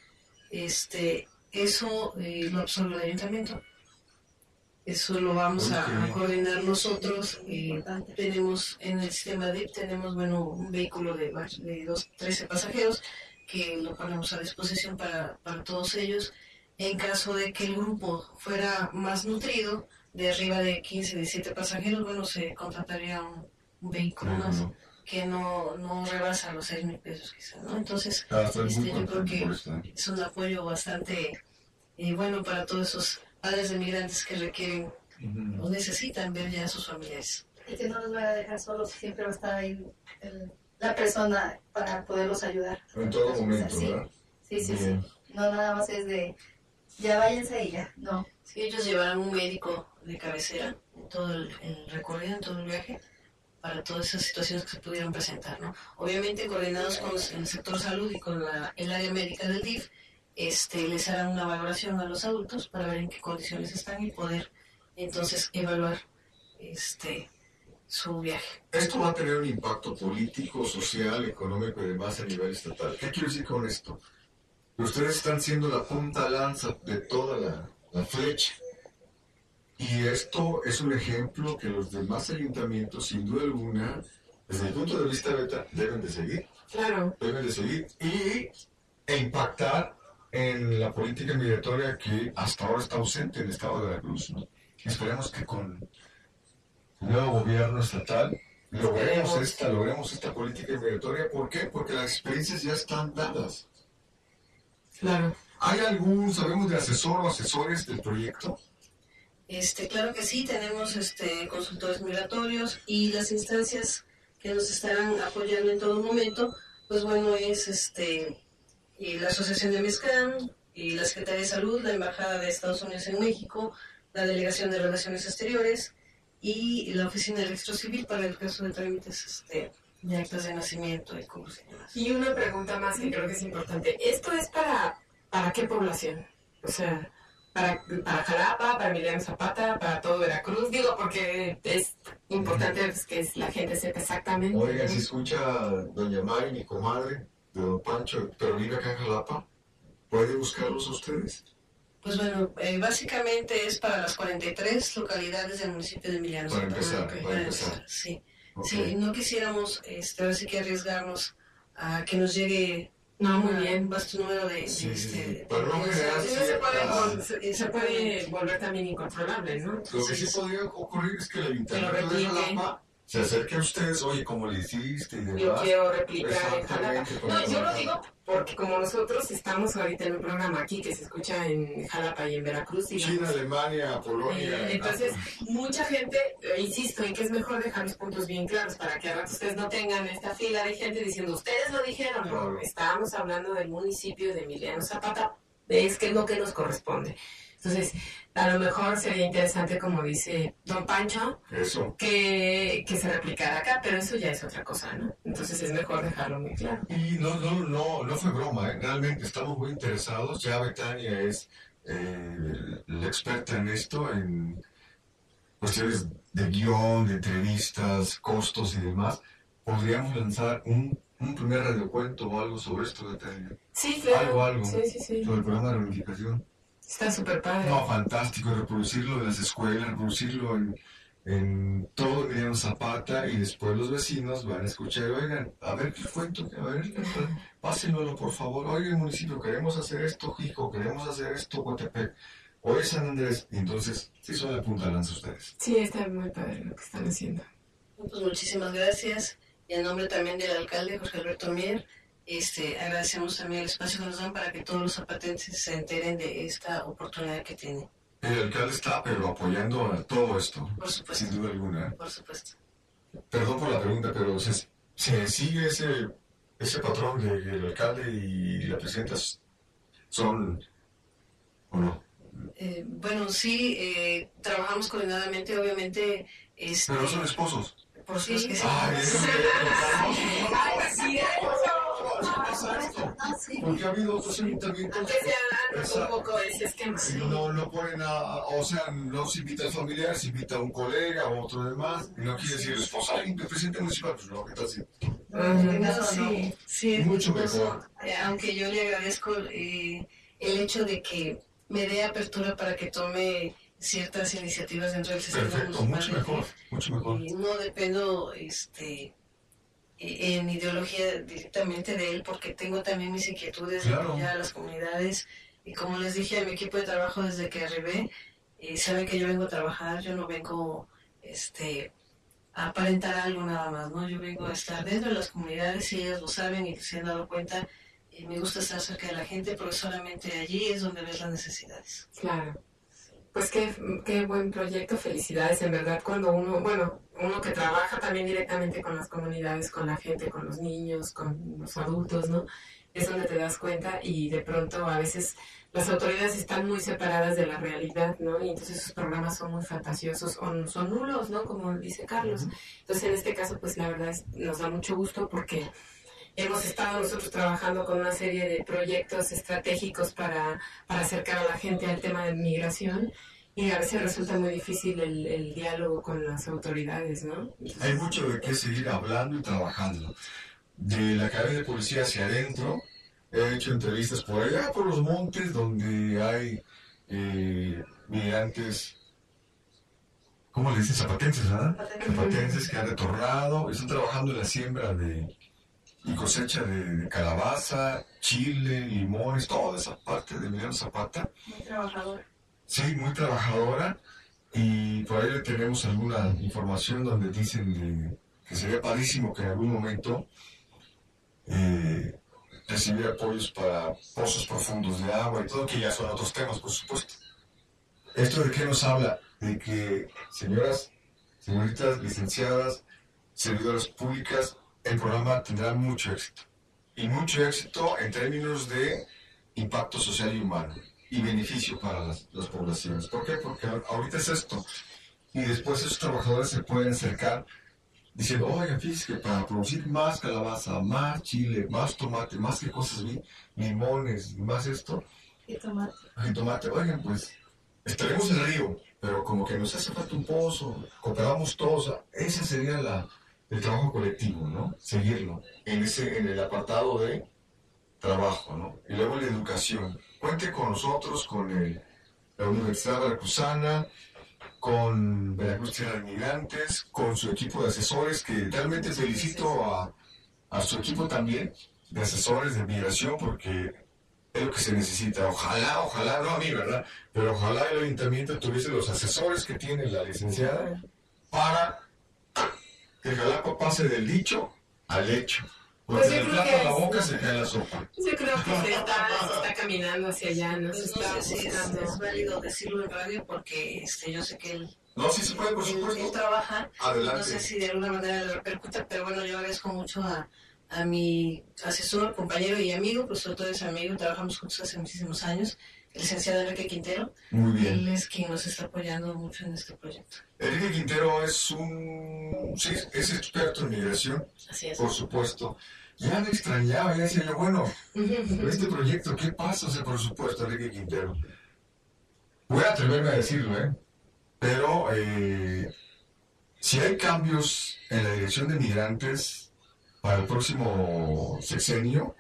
Speaker 6: Eso lo absorbe el ayuntamiento. Eso lo vamos a coordinar nosotros. Tenemos en el sistema DIP, tenemos un vehículo de 13 pasajeros que lo ponemos a disposición para todos ellos. En caso de que el grupo fuera más nutrido, de arriba de 15, 17 pasajeros, se contrataría un vehículo más que no rebasa los 6,000 pesos quizás, ¿no? Entonces, yo creo que es un apoyo bastante bueno para todos esos padres de migrantes que requieren o necesitan ver ya a sus familiares.
Speaker 7: Y que no los vaya a dejar solos, siempre va a estar ahí la persona para poderlos ayudar.
Speaker 4: En todo momento,
Speaker 7: Sí.
Speaker 4: ¿verdad?
Speaker 7: Sí.
Speaker 4: Bien.
Speaker 7: No nada más es de, ya váyanse y ya, no.
Speaker 6: Sí, ellos llevarán un médico de cabecera en todo el recorrido, en todo el viaje, para todas esas situaciones que se pudieran presentar, ¿no? Obviamente coordinados con el sector salud y con el área médica del DIF, les harán una valoración a los adultos para ver en qué condiciones están y poder entonces evaluar su viaje.
Speaker 4: Esto va a tener un impacto político, social, económico y demás a nivel estatal. ¿Qué quiero decir con esto? Ustedes están siendo la punta lanza de toda la flecha. Y esto es un ejemplo que los demás ayuntamientos, sin duda alguna, desde el punto de vista beta, deben de seguir.
Speaker 5: Claro.
Speaker 4: Deben de seguir e impactar en la política migratoria que hasta ahora está ausente en el estado de Veracruz, ¿no? Esperemos que con el nuevo gobierno estatal logremos esta política migratoria. ¿Por qué? Porque las experiencias ya están dadas.
Speaker 5: Claro.
Speaker 4: ¿Hay sabemos de asesor o asesores del proyecto?
Speaker 6: Claro que sí, tenemos consultores migratorios y las instancias que nos estarán apoyando en todo momento, pues es y la Asociación de Mezcam, y la Secretaría de Salud, la Embajada de Estados Unidos en México, la Delegación de Relaciones Exteriores y la Oficina de Registro Civil para el caso de trámites de actas de nacimiento, de cursos y demás.
Speaker 5: Y una pregunta más que creo que es importante. ¿Esto es para qué población? O sea, para Jalapa, para Emiliano Zapata, para todo Veracruz, digo, porque es importante que la gente sepa exactamente.
Speaker 4: Oigan, si escucha doña Mari, mi comadre, de don Pancho, pero vive acá en Jalapa, ¿puede buscarlos a ustedes?
Speaker 6: Pues básicamente es para las 43 localidades del municipio de Emiliano
Speaker 4: Para
Speaker 6: Zapata.
Speaker 4: empezar.
Speaker 6: Sí.
Speaker 4: Okay.
Speaker 6: Sí, no quisiéramos ahora sí que arriesgarnos a que nos llegue un vasto número de
Speaker 4: Para no generar
Speaker 5: Si no se puede volver también incontrolable, ¿no?
Speaker 4: Lo que sí podría ocurrir es que el ayuntamiento de Jalapa se acerque a ustedes, oye, ¿cómo le hiciste? Y demás.
Speaker 5: Yo quiero replicar en Jalapa.
Speaker 4: Exactamente.
Speaker 5: No, yo lo digo porque como nosotros estamos ahorita en un programa aquí que se escucha en Jalapa y en Veracruz, digamos,
Speaker 4: China, Alemania, Polonia.
Speaker 5: entonces mucha gente, insisto en que es mejor dejar los puntos bien claros para que a rato ustedes no tengan esta fila de gente diciendo, ustedes lo dijeron, no,
Speaker 4: Claro.
Speaker 5: estábamos hablando del municipio de Emiliano Zapata, es que es lo que nos corresponde. Entonces, a lo mejor sería interesante, como dice don Pancho,
Speaker 4: Eso.
Speaker 5: que se replicara acá, pero eso ya es otra cosa, ¿no? Entonces es mejor dejarlo muy claro.
Speaker 4: Y no fue broma, ¿eh? Realmente estamos muy interesados. Ya Betania es la experta en esto, en cuestiones de guión, de entrevistas, costos y demás. Podríamos lanzar un primer radiocuento o algo sobre esto, Betania.
Speaker 5: Sí, claro.
Speaker 4: Algo.
Speaker 5: Sí.
Speaker 4: Sobre el programa de reunificación.
Speaker 5: Está súper padre.
Speaker 4: No, fantástico, reproducirlo en las escuelas, reproducirlo en todo Emiliano Zapata, y después los vecinos van a escuchar, oigan, a ver qué cuento, a ver, pásenlo por favor, oigan municipio, queremos hacer esto, Jico, queremos hacer esto, Coatepec, hoy San Andrés, y entonces sí son la punta de lanza ustedes.
Speaker 5: Sí, está muy padre lo que están haciendo.
Speaker 6: Pues muchísimas gracias. Y en nombre también del alcalde Jorge Alberto Mier, agradecemos también el espacio que nos dan para que todos los zapatenses se enteren de esta oportunidad que tienen.
Speaker 4: El alcalde está, pero apoyando a todo esto,
Speaker 6: Por supuesto.
Speaker 4: sin duda alguna. ¿Eh?
Speaker 6: Por supuesto.
Speaker 4: Perdón por la pregunta, pero ¿se sigue ese patrón de que el alcalde y la presidenta son o no?
Speaker 6: Bueno, sí, trabajamos coordinadamente, obviamente.
Speaker 4: Pero no son esposos.
Speaker 6: Por supuesto que sí.
Speaker 4: Ay,
Speaker 5: Sí,
Speaker 7: Ah, sí.
Speaker 4: porque ha habido otros ayuntamientos
Speaker 5: aunque sea un poco ese esquema.
Speaker 4: que no ponen o sea, no se invita al familiar, se invita a un colega o otro demás, y no quiere decir esposa, alguien de presidente municipal, pues no, ¿qué tal si?
Speaker 6: No, sí,
Speaker 4: Mucho
Speaker 6: incluso,
Speaker 4: mejor.
Speaker 6: aunque yo le agradezco el hecho de que me dé apertura para que tome ciertas iniciativas dentro del sistema
Speaker 4: Perfecto,
Speaker 6: municipal.
Speaker 4: mucho mejor.
Speaker 6: No dependo en ideología directamente de él, porque tengo también mis inquietudes de
Speaker 4: Claro.
Speaker 6: apoyar a las comunidades, y como les dije a mi equipo de trabajo desde que arribé, saben que yo vengo a trabajar, yo no vengo a aparentar algo nada más, ¿no? Yo vengo a estar dentro de las comunidades, y ellos lo saben y se han dado cuenta. Me gusta estar cerca de la gente porque solamente allí es donde ves las necesidades.
Speaker 5: Claro. Pues qué buen proyecto, felicidades, en verdad, cuando uno que trabaja también directamente con las comunidades, con la gente, con los niños, con los adultos, ¿no? Es donde te das cuenta, y de pronto a veces las autoridades están muy separadas de la realidad, ¿no? Y entonces sus programas son muy fantasiosos o son nulos, ¿no? Como dice Carlos. Entonces en este caso, pues la verdad nos da mucho gusto porque hemos estado nosotros trabajando con una serie de proyectos estratégicos para acercar a la gente al tema de migración, y a veces resulta muy difícil el diálogo con las autoridades, ¿no? Entonces,
Speaker 4: Hay mucho de qué seguir hablando y trabajando. De la Academia de Policía hacia adentro, he hecho entrevistas por allá, por los montes, donde hay migrantes, ¿cómo le dicen? Zapatenses, ¿verdad? Zapatenses que han retornado, están trabajando en la siembra y cosecha de calabaza, chile, limones, toda esa parte de Emiliano Zapata.
Speaker 7: Muy trabajador.
Speaker 4: Sí, muy trabajadora, y por ahí le tenemos alguna información donde dicen que sería padrísimo que en algún momento recibir apoyos para pozos profundos de agua y todo, que ya son otros temas, por supuesto. ¿Esto de qué nos habla? De que, señoritas licenciadas, servidoras públicas, el programa tendrá mucho éxito. Y mucho éxito en términos de impacto social y humano y beneficio para las poblaciones. ¿Por qué? Porque ahorita es esto. Y después esos trabajadores se pueden acercar diciendo, oigan, fíjense que para producir más calabaza, más chile, más tomate, más que cosas vi, limones, más esto,
Speaker 7: Y tomate.
Speaker 4: tomate, oigan, pues estaremos en el río, pero como que nos hace falta un pozo, cooperamos todos, ese sería el trabajo colectivo, ¿no? Seguirlo en el apartado de trabajo, ¿no? Y luego la educación. Cuente con nosotros, con la Universidad Veracruzana, con Veracruz Tierra de Migrantes, con su equipo de asesores, que realmente felicito a su equipo también, de asesores de migración, porque es lo que se necesita. Ojalá, no a mí, ¿verdad? Pero ojalá el ayuntamiento tuviese los asesores que tiene la licenciada para que Jalapa pase del dicho al hecho. Porque
Speaker 5: Pues yo
Speaker 4: del
Speaker 5: creo
Speaker 4: plato a
Speaker 5: que
Speaker 4: la
Speaker 5: es-
Speaker 4: boca se cae la sopa.
Speaker 5: Yo creo que se está caminando hacia allá, ¿no? Se
Speaker 6: Pues
Speaker 5: está
Speaker 6: no sé si
Speaker 5: buscando.
Speaker 6: es válido decirlo en radio porque yo sé que él
Speaker 4: No, sí se puede, por
Speaker 6: él
Speaker 4: supuesto.
Speaker 6: trabaja,
Speaker 4: Adelante.
Speaker 6: no sé si de alguna manera le repercuta, pero bueno, yo agradezco mucho a mi asesor, compañero y amigo, pues sobre todo es amigo, trabajamos juntos hace muchísimos años, el licenciado Enrique Quintero.
Speaker 4: Muy bien.
Speaker 6: Él es quien nos está apoyando mucho en este proyecto.
Speaker 4: Enrique Quintero es es experto en migración,
Speaker 6: Así es.
Speaker 4: por supuesto. Ya me extrañaba, ya decía yo, bueno, este proyecto, ¿qué pasa? O sea, por supuesto, Enrique Quintero. Voy a atreverme a decirlo, pero si hay cambios en la dirección de migrantes para el próximo sexenio,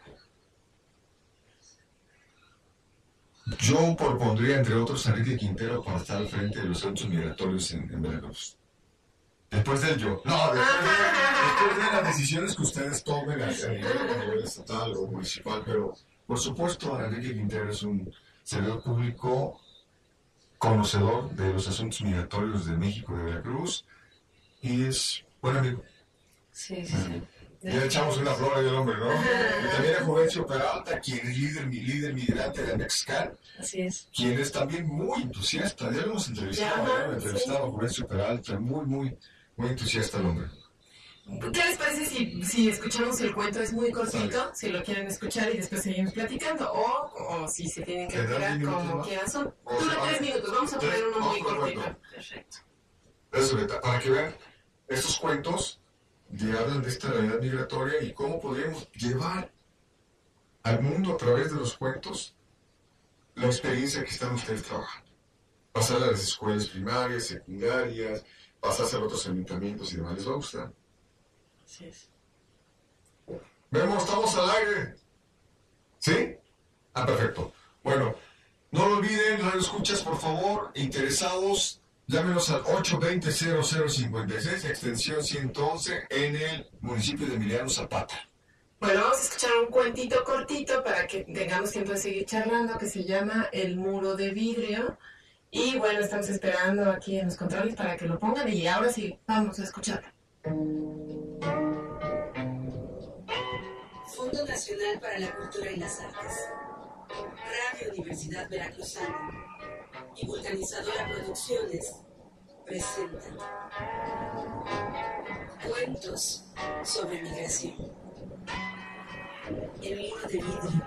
Speaker 4: yo propondría, entre otros, a Enrique Quintero para estar al frente de los asuntos migratorios en Veracruz. Después del yo. No, después de las decisiones que ustedes tomen a nivel estatal o municipal, pero por supuesto Enrique Quintero es un servidor público conocedor de los asuntos migratorios de México, de Veracruz, y es buen amigo.
Speaker 6: Sí, sí, sí.
Speaker 4: Ya le echamos una flor ahí al hombre, ¿no? Y también a Juvencio Peralta, quien es líder migrante de Mexicali,
Speaker 6: Así es.
Speaker 4: quien es también muy entusiasta. Ya lo hemos entrevistado,
Speaker 5: Ya,
Speaker 4: ya lo he entrevistado a Juvencio Peralta, muy entusiasta el hombre.
Speaker 5: ¿Qué les parece si escuchamos el cuento? Es muy cortito, si lo quieren escuchar y después seguimos platicando, o si se tienen que
Speaker 4: ¿Tendrán
Speaker 5: quedar
Speaker 4: 10 minutos
Speaker 5: como
Speaker 4: más?
Speaker 5: quieran. Son
Speaker 4: O
Speaker 5: dura
Speaker 4: sea,
Speaker 5: 3 minutos, vamos a poner uno muy
Speaker 4: vamos a poner
Speaker 5: cortito.
Speaker 6: Perfecto.
Speaker 4: Eso, Beta, para que vean estos cuentos que hablan de esta realidad migratoria y cómo podríamos llevar al mundo a través de los cuentos la experiencia que están ustedes trabajando. Pasar a las escuelas primarias, secundarias, pasarse a otros ayuntamientos y demás. ¿Les va a gustar?
Speaker 6: Así es.
Speaker 4: Vemos, estamos al aire. ¿Sí? Ah, perfecto. Bueno, no lo olviden, radio escuchas, por favor, interesados, llámenos al 820-0056, extensión 111, en el municipio de Emiliano Zapata.
Speaker 5: Bueno, vamos a escuchar un cuentito cortito para que tengamos tiempo de seguir charlando, que se llama El muro de vidrio. Y bueno, estamos esperando aquí en los controles para que lo pongan y ahora sí, vamos a escucharlo.
Speaker 1: Fondo Nacional para la Cultura y las Artes. Radio Universidad Veracruzana y Vulcanizadora Producciones presentan cuentos sobre migración. El muro de vidrio.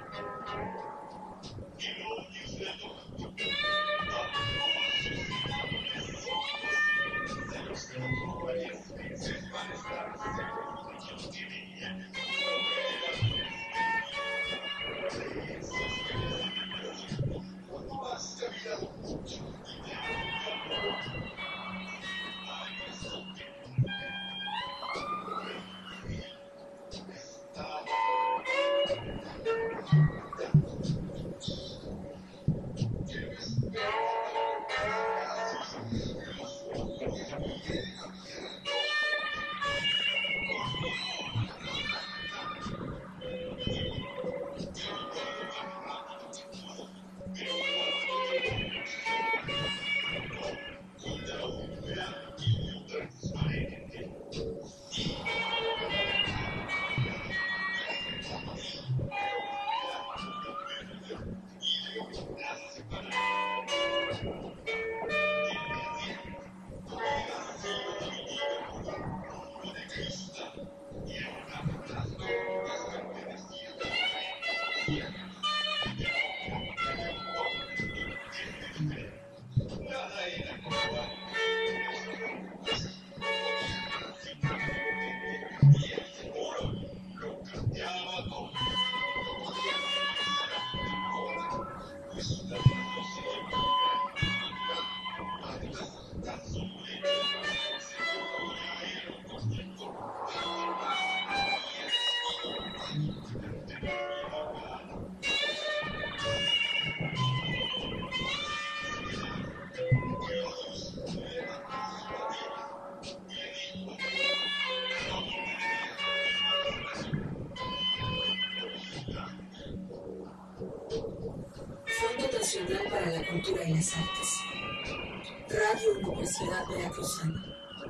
Speaker 1: Fondo Nacional para la Cultura y las Artes. Radio Universidad Veracruzana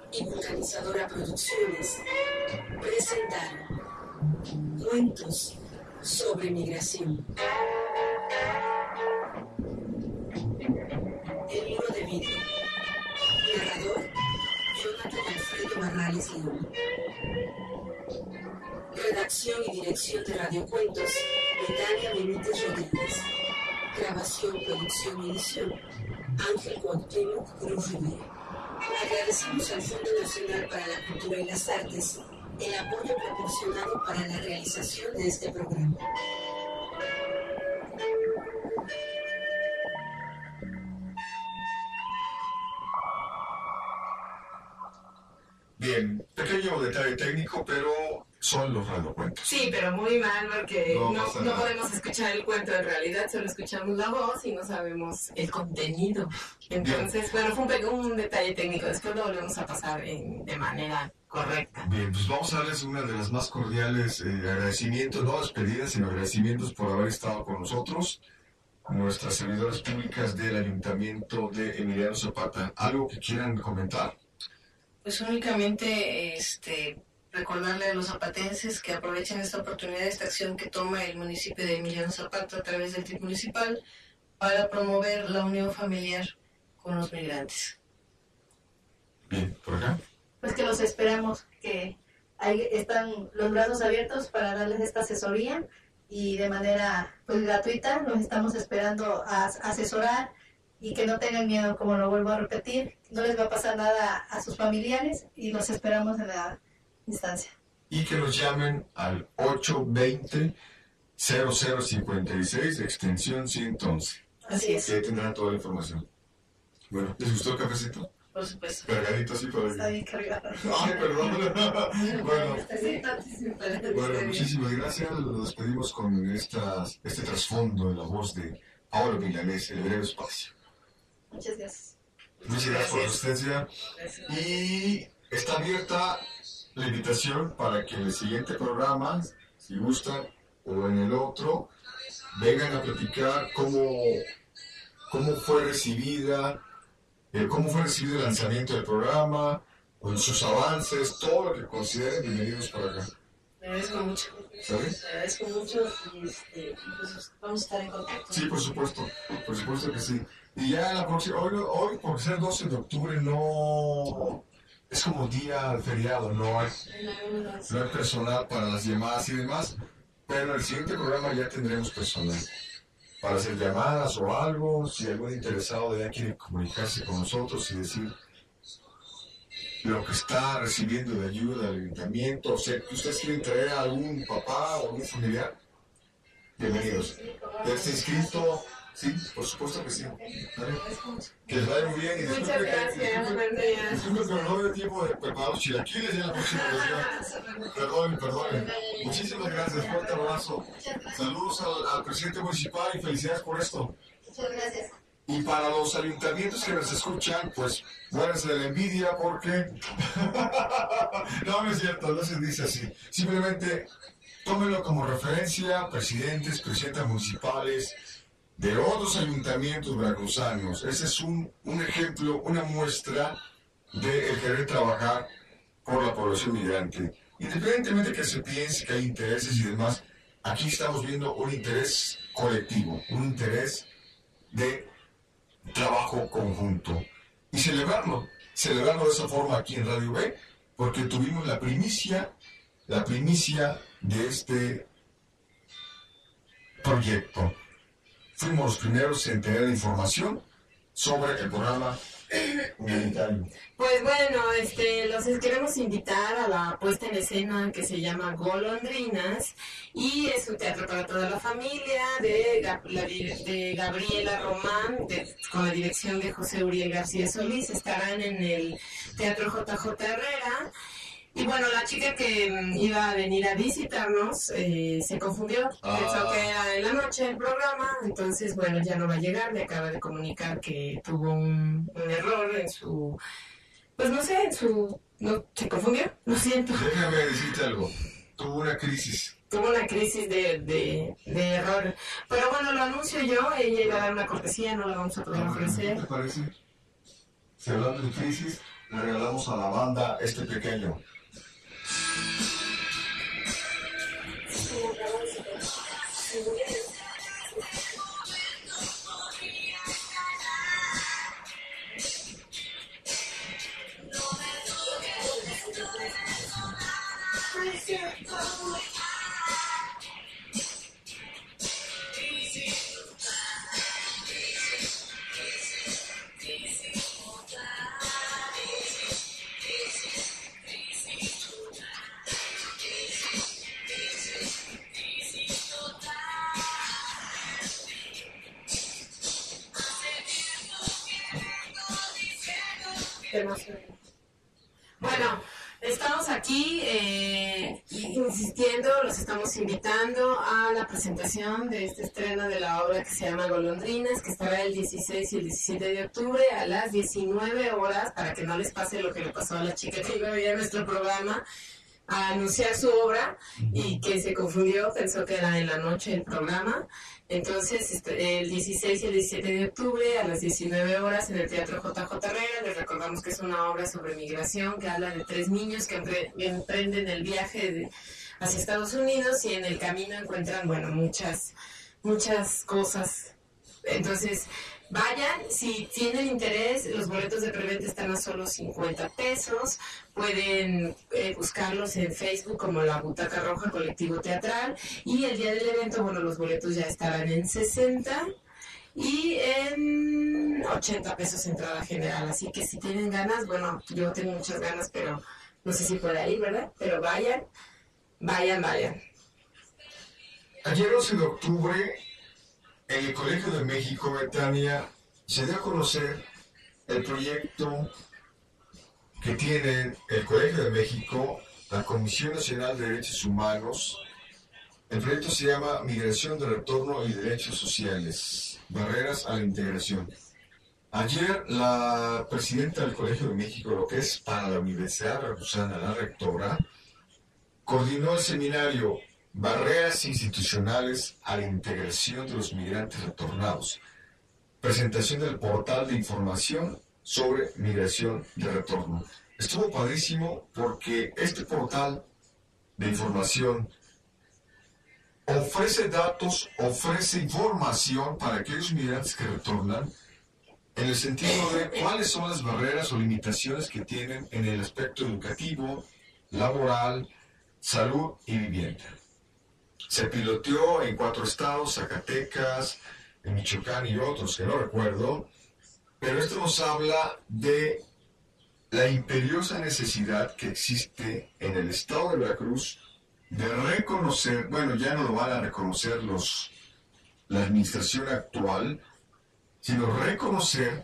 Speaker 1: y Vulcanizadora Producciones presentaron Cuentos sobre Migración. El libro de vidrio. Narrador, Jonathan Alfredo Barrales León. Redacción y dirección de Radiocuentos, Betania Benítez Rodríguez. Grabación, producción y edición, Ángel Cuauhtémoc Cruz Rivera. Agradecemos al Fondo Nacional para la Cultura y las Artes el apoyo proporcionado para la realización de este programa.
Speaker 4: Bien, pequeño detalle técnico, pero son los radiocuentos.
Speaker 5: Sí, pero muy mal porque
Speaker 4: No
Speaker 5: no
Speaker 4: pasa nada.
Speaker 5: podemos escuchar el cuento en realidad, solo escuchamos la voz y no sabemos el contenido. Entonces, bueno, fue un detalle técnico, después lo volvemos a pasar de manera correcta.
Speaker 4: Bien, pues vamos a darles una de las más cordiales agradecimientos, no despedidas, sino agradecimientos por haber estado con nosotros, nuestras servidoras públicas del Ayuntamiento de Emiliano Zapata. ¿Algo que quieran comentar?
Speaker 6: Pues únicamente recordarle a los zapatenses que aprovechen esta oportunidad, esta acción que toma el municipio de Emiliano Zapata a través del TIC municipal para promover la unión familiar con los migrantes.
Speaker 4: Bien, ¿por acá?
Speaker 7: Pues que los esperamos, que ahí están los brazos abiertos para darles esta asesoría y de manera pues gratuita los estamos esperando a asesorar y que no tengan miedo, como lo vuelvo a repetir, no les va a pasar nada a sus familiares y los esperamos en la instancia.
Speaker 4: Y que nos llamen al 820-0056, extensión 111.
Speaker 7: Así es.
Speaker 4: Que ahí tendrán toda la información. Bueno, ¿les gustó el cafecito?
Speaker 6: Por supuesto.
Speaker 4: Cargadito así para
Speaker 7: Está bien cargado.
Speaker 4: Ay, perdón. Bueno,
Speaker 7: Bueno,
Speaker 4: muchísimas gracias. Nos despedimos con este trasfondo de la voz de Paolo Milanés, El Breve Espacio.
Speaker 7: muchas gracias.
Speaker 4: Muchas gracias por su asistencia.
Speaker 6: Gracias.
Speaker 4: Y está abierta la invitación para que en el siguiente programa, si gustan, o en el otro, vengan a platicar cómo fue recibido el lanzamiento del programa, con sus avances, todo lo que consideren. Bienvenidos para acá.
Speaker 6: Le agradezco mucho.
Speaker 4: ¿Sabes?
Speaker 6: Le agradezco mucho y pues vamos a estar en contacto.
Speaker 4: Sí, por supuesto que sí. Y ya la próxima, hoy por ser 12 de octubre, no es como día feriado, no hay personal para las llamadas y demás, pero en el siguiente programa ya tendremos personal para hacer llamadas o algo, si algún interesado de ya quiere comunicarse con nosotros y decir lo que está recibiendo de ayuda del ayuntamiento, o sea, que ustedes quieren traer a algún papá o algún familiar, bienvenidos. ¿Ya está inscrito? Sí, por supuesto que sí. ¿Vale? Que les vaya muy bien. Y
Speaker 5: Muchas gracias, buen día.
Speaker 4: Disculpe que no dio tiempo de preparar los chilaquiles ya en la próxima ocasión. Perdón. Muchísimas gracias, fuerte abrazo. Saludos al presidente municipal y felicidades por esto.
Speaker 7: Muchas gracias.
Speaker 4: Y para los ayuntamientos que nos escuchan, pues, muéranse de la envidia porque... No es cierto, no se dice así. Simplemente tómenlo como referencia, presidentes municipales de otros ayuntamientos veracruzanos. Ese es un ejemplo, una muestra de el querer trabajar por la población migrante. Independientemente que se piense que hay intereses y demás, aquí estamos viendo un interés colectivo, un interés de trabajo conjunto. Y celebrarlo de esa forma aquí en Radio B, porque tuvimos la primicia de este proyecto. Fuimos los primeros en tener información sobre el programa humanitario.
Speaker 5: Pues bueno, los queremos invitar a la puesta en escena que se llama Golondrinas y es un teatro para toda la familia de Gabriela Román, con la dirección de José Uriel García Solís. Estarán en el Teatro JJ Herrera. Y bueno, la chica que iba a venir a visitarnos se confundió, pensó que era en la noche el programa, entonces bueno, ya no va a llegar, me acaba de comunicar que tuvo un error en su, pues no sé, no, se confundió, lo siento.
Speaker 4: Déjame decirte algo, tuvo una crisis
Speaker 5: de error, pero bueno, lo anuncio yo, ella iba a dar una cortesía, no la vamos a poder ofrecer.
Speaker 4: ¿Qué te parece? Si hablando de crisis, le regalamos a la banda este pequeño.
Speaker 5: Bueno, estamos aquí insistiendo, los estamos invitando a la presentación de este estreno de la obra que se llama Golondrinas, que estará el 16 y el 17 de octubre a las 19 horas, para que no les pase lo que le pasó a la chica que iba a ver nuestro programa a anunciar su obra y que se confundió, pensó que era en la noche el programa. Entonces, el 16 y el 17 de octubre a las 19 horas en el Teatro JJ Herrera. Les recordamos que es una obra sobre migración que habla de 3 niños que emprenden el viaje hacia Estados Unidos y en el camino encuentran, bueno, muchas cosas. Entonces, vayan, si tienen interés, los boletos de preventa están a solo 50 pesos. Pueden buscarlos en Facebook como La Butaca Roja Colectivo Teatral. Y el día del evento, bueno, los boletos ya estarán en 60 y en 80 pesos entrada general. Así que si tienen ganas, bueno, yo tengo muchas ganas, pero no sé si por ahí, ¿verdad? Pero vayan.
Speaker 4: Ayer 11 de octubre, en el Colegio de México, Betania, se dio a conocer el proyecto que tiene el Colegio de México, la Comisión Nacional de Derechos Humanos. El proyecto se llama Migración de Retorno y Derechos Sociales, Barreras a la Integración. Ayer la presidenta del Colegio de México, lo que es para la Universidad Veracruzana, la rectora, coordinó el seminario Barreras institucionales a la integración de los migrantes retornados. Presentación del portal de información sobre migración de retorno. Estuvo padrísimo porque este portal de información ofrece datos, ofrece información para aquellos migrantes que retornan en el sentido de cuáles son las barreras o limitaciones que tienen en el aspecto educativo, laboral, salud y vivienda. Se piloteó en 4 estados, Zacatecas, en Michoacán y otros que no recuerdo, pero esto nos habla de la imperiosa necesidad que existe en el estado de Veracruz de reconocer, bueno, ya no lo van a reconocer la administración actual, sino reconocer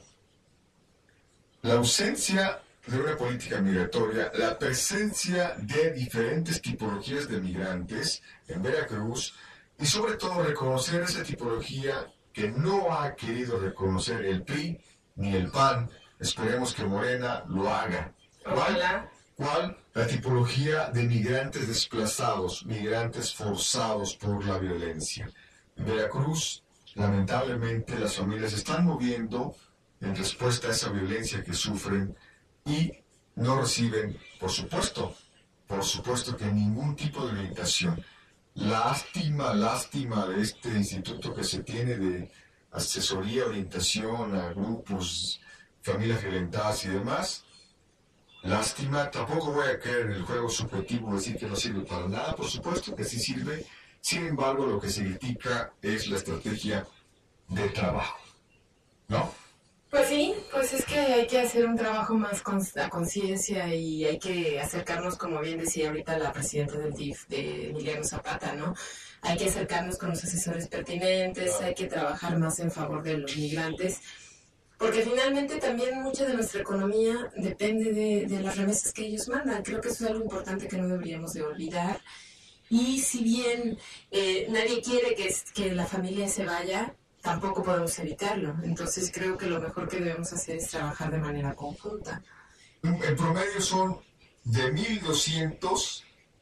Speaker 4: la ausencia de una política migratoria, la presencia de diferentes tipologías de migrantes en Veracruz y sobre todo reconocer esa tipología que no ha querido reconocer el PRI ni el PAN. Esperemos que Morena lo haga. ¿Cuál? La tipología de migrantes desplazados, migrantes forzados por la violencia. En Veracruz, lamentablemente, las familias se están moviendo en respuesta a esa violencia que sufren y no reciben, por supuesto que ningún tipo de orientación. Lástima de este instituto que se tiene de asesoría, orientación a grupos, familias violentadas y demás. Lástima, tampoco voy a caer en el juego subjetivo de decir que no sirve para nada, por supuesto que sí sirve. Sin embargo, lo que se critica es la estrategia de trabajo, ¿no?
Speaker 5: Pues sí, pues es que hay que hacer un trabajo más a conciencia y hay que acercarnos, como bien decía ahorita la presidenta del DIF, de Emiliano Zapata, ¿no? Hay que acercarnos con los asesores pertinentes, hay que trabajar más en favor de los migrantes, porque finalmente también mucha de nuestra economía depende de las remesas que ellos mandan. Creo que eso es algo importante que no deberíamos de olvidar. Y si bien nadie quiere que la familia se vaya, tampoco podemos evitarlo. Entonces creo que lo mejor que debemos hacer es trabajar de manera conjunta.
Speaker 4: En promedio son de 1.200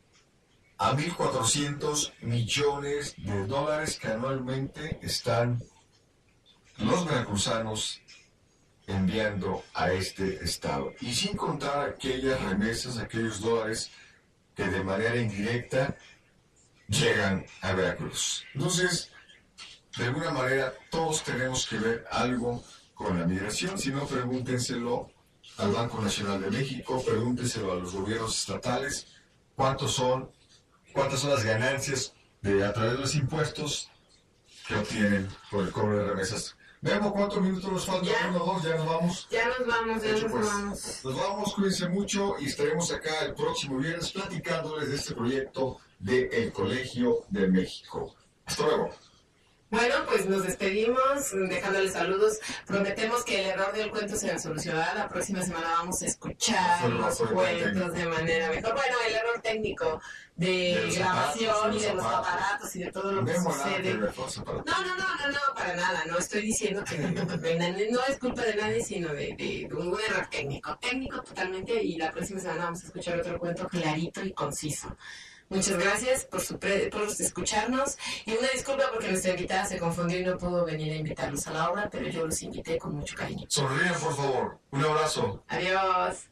Speaker 4: a 1.400 millones de dólares que anualmente están los veracruzanos enviando a este estado. Y sin contar aquellas remesas, aquellos dólares que de manera indirecta llegan a Veracruz. Entonces, de alguna manera, todos tenemos que ver algo con la migración. Si no, pregúntenselo al Banco Nacional de México, pregúntenselo a los gobiernos estatales, cuántas son las ganancias a través de los impuestos que obtienen por el cobro de remesas. Veamos cuántos minutos nos faltan.
Speaker 5: ¿Ya?
Speaker 4: 1, 2, ya nos vamos.
Speaker 5: Ya nos vamos, ya nos
Speaker 4: Pues,
Speaker 5: vamos.
Speaker 4: nos vamos, cuídense mucho y estaremos acá el próximo viernes platicándoles de este proyecto del Colegio de México. Hasta luego.
Speaker 5: Bueno, pues nos despedimos dejándoles saludos. Prometemos que el error del cuento se solucionará. La próxima semana vamos a escuchar los cuentos de manera mejor. Bueno, el error técnico de grabación y de los aparatos y de todo lo que sucede. No, para nada. No estoy diciendo que no es culpa de nadie, sino de un error técnico. Técnico totalmente. Y la próxima semana vamos a escuchar otro cuento clarito y conciso. Muchas gracias por escucharnos y una disculpa porque nuestra invitada se confundió y no pudo venir a invitarlos a la obra, pero yo los invité con mucho cariño.
Speaker 4: Sonríen, por favor. Un abrazo.
Speaker 5: Adiós.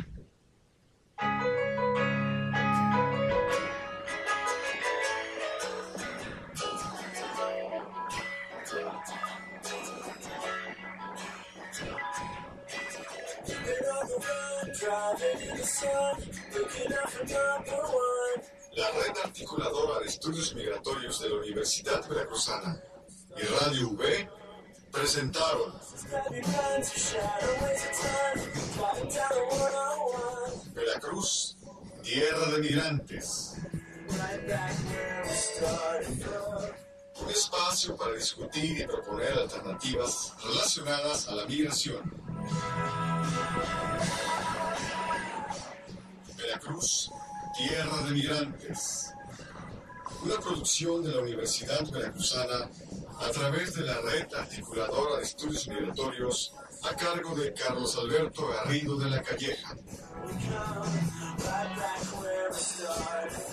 Speaker 4: La Red Articuladora de Estudios Migratorios de la Universidad Veracruzana y Radio V presentaron Veracruz, tierra de migrantes. Un espacio para discutir y proponer alternativas relacionadas a la migración. Veracruz, tierra de migrantes. Una producción de la Universidad Veracruzana a través de la Red Articuladora de Estudios Migratorios a cargo de Carlos Alberto Garrido de la Calleja.